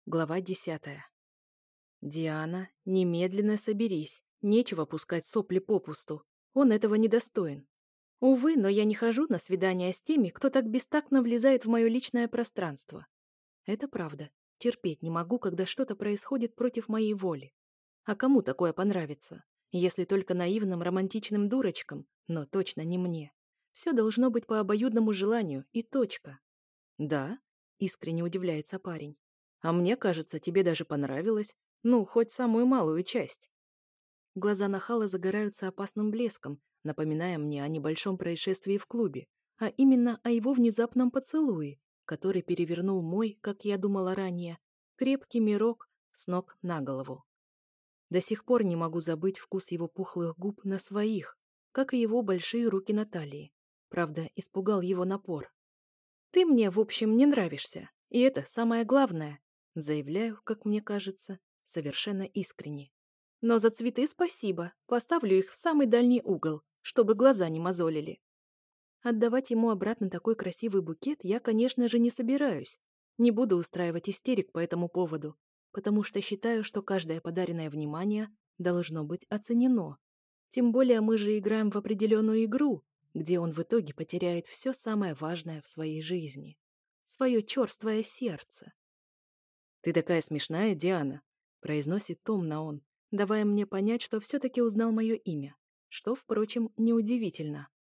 Глава 10. «Диана, немедленно соберись. Нечего пускать сопли попусту. Он этого недостоин. Увы, но я не хожу на свидания с теми, кто так бестактно влезает в мое личное пространство. Это правда. Терпеть не могу, когда что-то происходит против моей воли. А кому такое понравится? Если только наивным романтичным дурочкам, но точно не мне. Все должно быть по обоюдному желанию, и точка». «Да?» — искренне удивляется парень. «А мне кажется, тебе даже понравилось. Ну, хоть самую малую часть». Глаза нахала загораются опасным блеском, напоминая мне о небольшом происшествии в клубе, а именно о его внезапном поцелуе, который перевернул мой, как я думала ранее, крепкий мирок с ног на голову. До сих пор не могу забыть вкус его пухлых губ на своих, как и его большие руки на талии. Правда, испугал его напор. «Ты мне, в общем, не нравишься, и это самое главное», заявляю, как мне кажется, совершенно искренне. «Но за цветы спасибо, поставлю их в самый дальний угол, чтобы глаза не мозолили». Отдавать ему обратно такой красивый букет я, конечно же, не собираюсь. Не буду устраивать истерик по этому поводу, потому что считаю, что каждое подаренное внимание должно быть оценено. Тем более мы же играем в определенную игру, где он в итоге потеряет все самое важное в своей жизни. Свое черствое сердце. «Ты такая смешная, Диана», — произносит томно он, давая мне понять, что все-таки узнал мое имя, что, впрочем, неудивительно.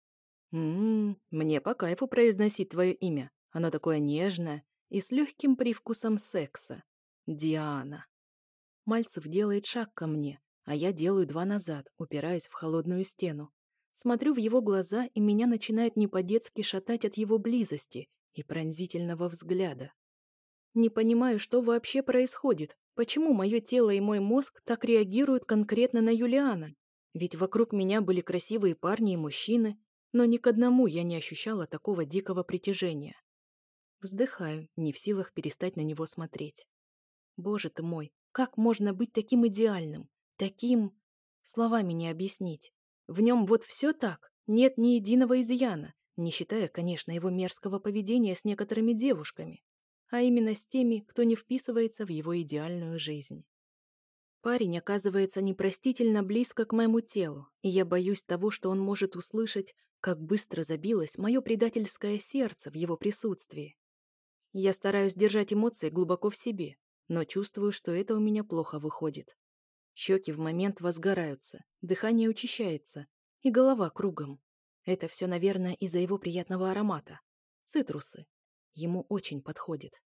Мне по кайфу произносить твое имя. Оно такое нежное и с легким привкусом секса. Диана». Мальцев делает шаг ко мне, а я делаю два назад, упираясь в холодную стену. Смотрю в его глаза, и меня начинает не по-детски шатать от его близости и пронзительного взгляда. Не понимаю, что вообще происходит, почему мое тело и мой мозг так реагируют конкретно на Юлиана. Ведь вокруг меня были красивые парни и мужчины, но ни к одному я не ощущала такого дикого притяжения. Вздыхаю, не в силах перестать на него смотреть. Боже ты мой, как можно быть таким идеальным? Таким... Словами не объяснить. В нем вот все так, нет ни единого изъяна, не считая, конечно, его мерзкого поведения с некоторыми девушками, а именно с теми, кто не вписывается в его идеальную жизнь. Парень оказывается непростительно близко к моему телу, и я боюсь того, что он может услышать, как быстро забилось мое предательское сердце в его присутствии. Я стараюсь держать эмоции глубоко в себе, но чувствую, что это у меня плохо выходит. Щеки в момент возгораются, дыхание учащается, и голова кругом. Это все, наверное, из-за его приятного аромата. Цитрусы. Ему очень подходит.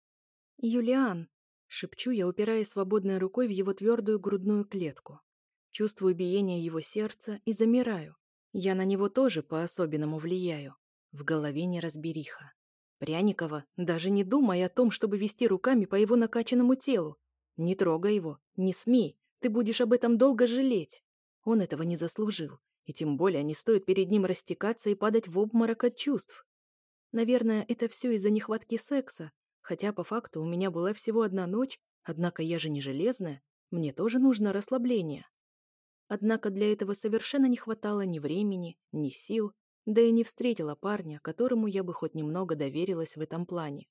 «Юлиан!» — шепчу я, упирая свободной рукой в его твердую грудную клетку. Чувствую биение его сердца и замираю. Я на него тоже по-особенному влияю. В голове неразбериха. Пряникова, даже не думай о том, чтобы вести руками по его накачанному телу. Не трогай его, не смей, ты будешь об этом долго жалеть. Он этого не заслужил, и тем более не стоит перед ним растекаться и падать в обморок от чувств. Наверное, это все из-за нехватки секса, хотя по факту у меня была всего одна ночь, однако я же не железная, мне тоже нужно расслабление. Однако для этого совершенно не хватало ни времени, ни сил, да и не встретила парня, которому я бы хоть немного доверилась в этом плане.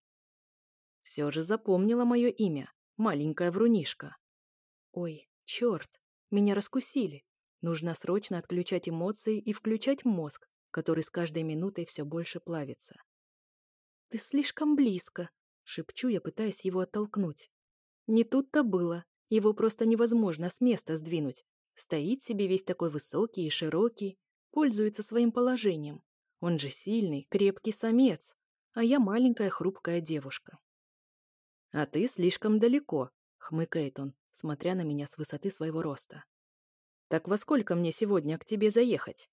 Все же запомнила мое имя, маленькая врунишка. Ой, черт, меня раскусили. Нужно срочно отключать эмоции и включать мозг, который с каждой минутой все больше плавится. «Ты слишком близко», — шепчу я, пытаясь его оттолкнуть. Не тут-то было, его просто невозможно с места сдвинуть. Стоит себе весь такой высокий и широкий, пользуется своим положением. Он же сильный, крепкий самец, а я маленькая хрупкая девушка. «А ты слишком далеко», — хмыкает он, смотря на меня с высоты своего роста. «Так во сколько мне сегодня к тебе заехать?»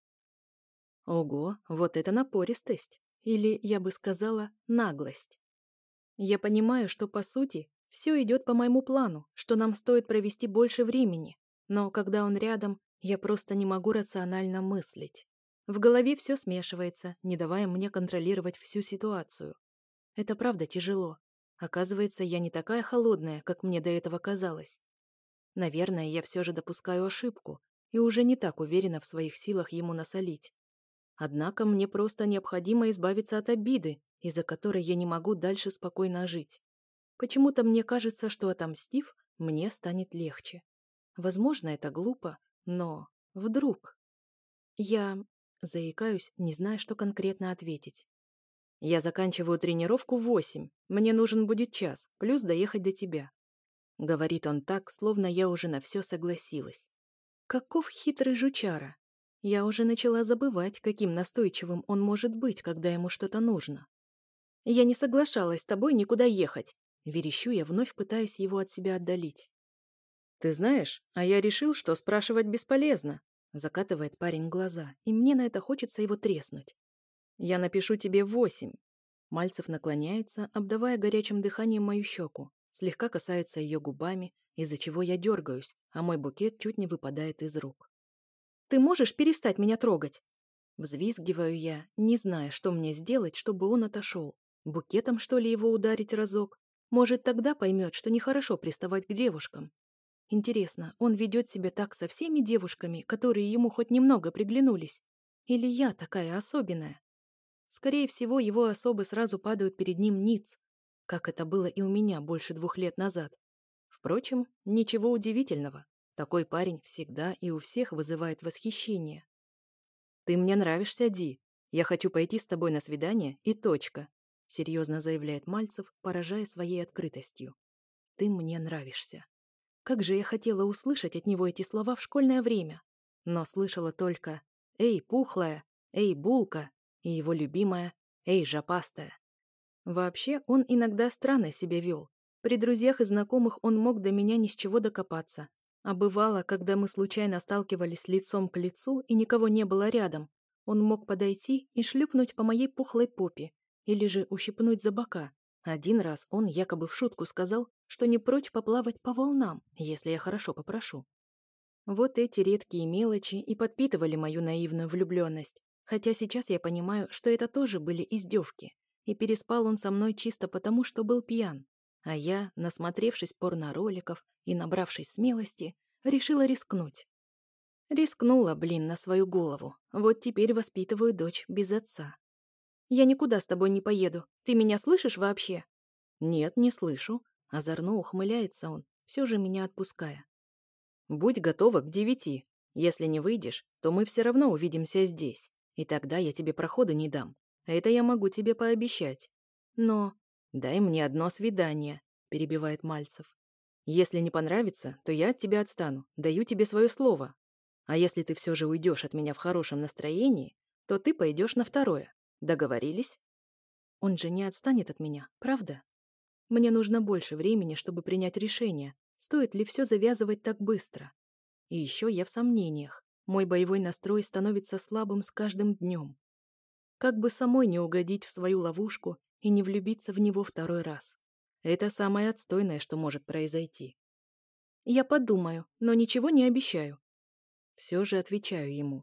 Ого, вот это напористость. Или, я бы сказала, наглость. Я понимаю, что, по сути, все идет по моему плану, что нам стоит провести больше времени, но когда он рядом, я просто не могу рационально мыслить. В голове все смешивается, не давая мне контролировать всю ситуацию. Это правда тяжело. Оказывается, я не такая холодная, как мне до этого казалось. Наверное, я все же допускаю ошибку и уже не так уверена в своих силах ему насолить. Однако мне просто необходимо избавиться от обиды, из-за которой я не могу дальше спокойно жить. Почему-то мне кажется, что отомстив, мне станет легче. Возможно, это глупо, но вдруг... Я заикаюсь, не зная, что конкретно ответить. Я заканчиваю тренировку в 8. Мне нужен будет час, плюс доехать до тебя. Говорит он так, словно я уже на все согласилась. Каков хитрый жучара. Я уже начала забывать, каким настойчивым он может быть, когда ему что-то нужно. Я не соглашалась с тобой никуда ехать. Верещу я, вновь пытаюсь его от себя отдалить. Ты знаешь, а я решил, что спрашивать бесполезно. Закатывает парень глаза, и мне на это хочется его треснуть. Я напишу тебе в 8. Мальцев наклоняется, обдавая горячим дыханием мою щеку, слегка касается ее губами, из-за чего я дергаюсь, а мой букет чуть не выпадает из рук. «Ты можешь перестать меня трогать?» Взвизгиваю я, не зная, что мне сделать, чтобы он отошел. Букетом, что ли, его ударить разок? Может, тогда поймет, что нехорошо приставать к девушкам. Интересно, он ведет себя так со всеми девушками, которые ему хоть немного приглянулись? Или я такая особенная? Скорее всего, его особы сразу падают перед ним ниц, как это было и у меня больше 2 лет назад. Впрочем, ничего удивительного. Такой парень всегда и у всех вызывает восхищение. «Ты мне нравишься, Ди. Я хочу пойти с тобой на свидание и точка», серьезно заявляет Мальцев, поражая своей открытостью. «Ты мне нравишься». Как же я хотела услышать от него эти слова в школьное время. Но слышала только «Эй, пухлая», «Эй, булка» и его любимая «Эй, жопастая». Вообще, он иногда странно себя вел. При друзьях и знакомых он мог до меня ни с чего докопаться. А бывало, когда мы случайно сталкивались лицом к лицу и никого не было рядом, он мог подойти и шлепнуть по моей пухлой попе или же ущипнуть за бока. Один раз он якобы в шутку сказал, что не прочь поплавать по волнам, если я хорошо попрошу. Вот эти редкие мелочи и подпитывали мою наивную влюбленность, хотя сейчас я понимаю, что это тоже были издевки, и переспал он со мной чисто потому, что был пьян, а я, насмотревшись порно-роликов и набравшись смелости, решила рискнуть. Рискнула, блин, на свою голову, вот теперь воспитываю дочь без отца. «Я никуда с тобой не поеду. Ты меня слышишь вообще?» «Нет, не слышу». Озорно ухмыляется он, все же меня отпуская. «Будь готова к 9. Если не выйдешь, то мы все равно увидимся здесь. И тогда я тебе проходу не дам. Это я могу тебе пообещать. Но...» «Дай мне одно свидание», — перебивает Мальцев. «Если не понравится, то я от тебя отстану. Даю тебе свое слово. А если ты все же уйдешь от меня в хорошем настроении, то ты пойдешь на второе. Договорились?» Он же не отстанет от меня, правда? Мне нужно больше времени, чтобы принять решение, стоит ли все завязывать так быстро. И еще я в сомнениях. Мой боевой настрой становится слабым с каждым днем. Как бы самой не угодить в свою ловушку и не влюбиться в него второй раз. Это самое отстойное, что может произойти. Я подумаю, но ничего не обещаю. Все же отвечаю ему.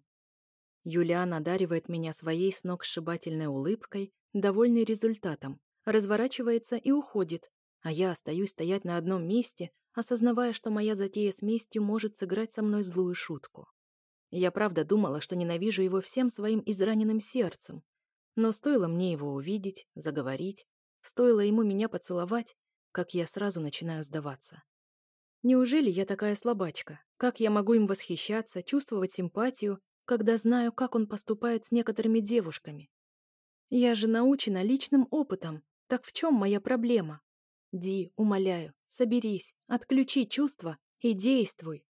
Юлиан одаривает меня своей сногсшибательной улыбкой, довольный результатом, разворачивается и уходит, а я остаюсь стоять на одном месте, осознавая, что моя затея с местью может сыграть со мной злую шутку. Я правда думала, что ненавижу его всем своим израненным сердцем, но стоило мне его увидеть, заговорить, стоило ему меня поцеловать, как я сразу начинаю сдаваться. Неужели я такая слабачка? Как я могу им восхищаться, чувствовать симпатию, когда знаю, как он поступает с некоторыми девушками? Я же научена личным опытом. Так в чем моя проблема? Ди, умоляю, соберись, отключи чувства и действуй.